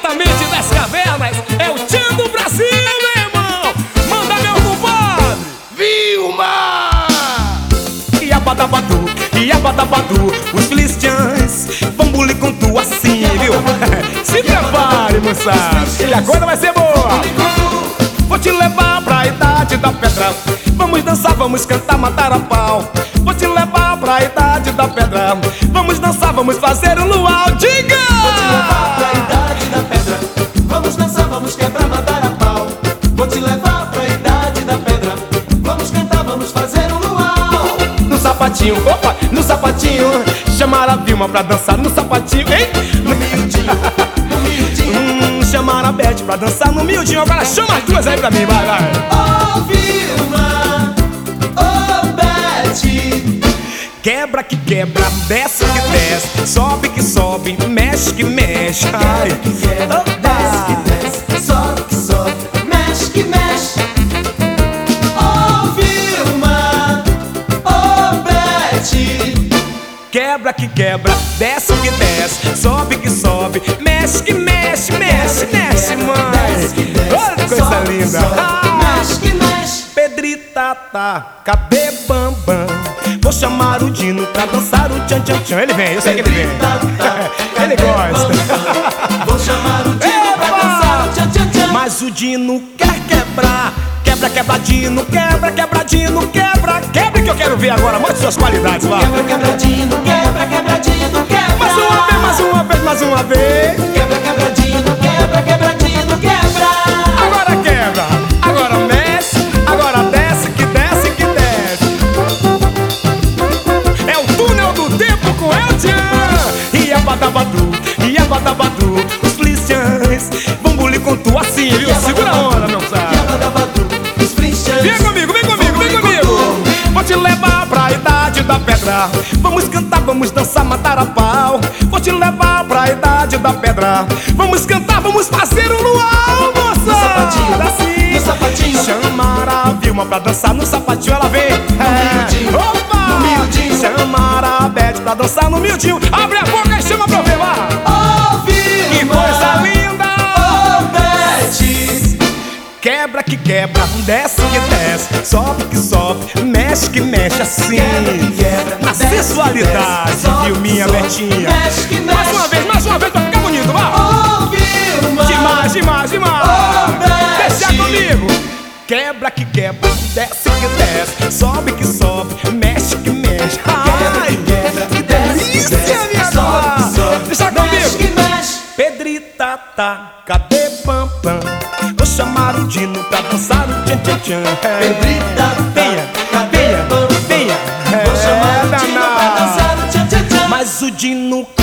diretamente das cavernas, é o Tchan do Brasil, meu irmão. Manda meu compadre Vilma! e a badabadu, os filistiãs vão bulir com tu assim, viu? Se prepare, moçada, que a coisa vai ser boa. Vou te levar pra idade da pedra, vamos dançar, vamos cantar, matar a pau. Vou te levar pra idade da pedra, vamos dançar, vamos fazer um luau. Diga! Vou te levar pra idade da pedra, vamos dançar, vamos quebrar, matar a pau. Vou te levar pra idade da pedra, vamos cantar, vamos fazer um luau. No sapatinho, opa, no sapatinho, chamar a Vilma pra dançar no sapatinho, hein? No miudinho, no miudinho. Chamar a Beth pra dançar no miudinho. Agora chama as duas aí pra mim, vai, vai. Oh Vilma, oh Beth. Quebra que quebra, desce que desce, sobe que sobe, mexe que mexe. Ai, Quebra que quebra, desce que desce, sobe que sobe, mexe que mexe. Oh Vilma, oh Beth. quebra que quebra, desce que desce, sobe que sobe, mexe que mexe, mexe, mexe, mãe. Olha que coisa linda. Mexe que mexe. Pedrita, tá, cadê Bambam? Vou chamar o Dino pra dançar o tchan tchan tchan. Ele vem, eu sei que ele vem. Ele gosta. Vou chamar o Dino pra dançar o tchan tchan tchan. Mas o Dino quer quebrar. Quebra, quebra, Dino, quebra, quebra, Dino, quebra. Quebra que eu quero ver agora, mostre suas qualidades, vai. Quebra, quebradinho, quebra, quebradinho, quebra. Mais uma vez, mais uma vez, mais uma vez. Quebra, quebradinho, quebra, quebradinho, quebra. Agora quebra, agora mexe, agora desce que desce que desce. É o túnel do tempo com El Tchan. E a badabadu, os filistiãs vão bulir com tu assim, viu? Segura a onda, meu sabe. Os frinchas. Vem comigo, vem comigo, vem comigo. Vou te levar pra idade da pedra, vamos cantar, vamos dançar, matar a pau. Vou te levar pra idade da pedra, vamos cantar, vamos fazer um luau, moça. No sapatinho, assim, no sapatinho. chamar a Vilma pra dançar no sapatinho, ela vem. miudinho, Opa! no miudinho. Chamar a Beth pra dançar no miudinho. Abre a boca e chama pra ver lá. Oh, Vilma. Que coisa linda! Oh, Beth. Quebra que quebra, desce que desce, sobe que sobe, mexe que mexe assim. Quebra que quebra, na desce que sensualidade, desce, sobe Vilminha, que sobe, Betinha. mexe que mexe. Mais uma vez pra ficar bonito, vai. Oh, Vilma. Demais, demais, demais. Oh, Beth. Deixa comigo. Quebra que quebra, desce que desce, sobe que sobe, mexe que mexe. Ai, que delícia, minha dona. Deixa Mexe que comigo. mexe. Pedrita, tá, cadê Pampam? Vou chamar o Dino pra dançar o tchan tchan tchan. Pedrita, venha, cadê venha, Pampam? venha. Vou chamar o Dino pra danado. dançar o tchan tchan tchan. Mas o Dino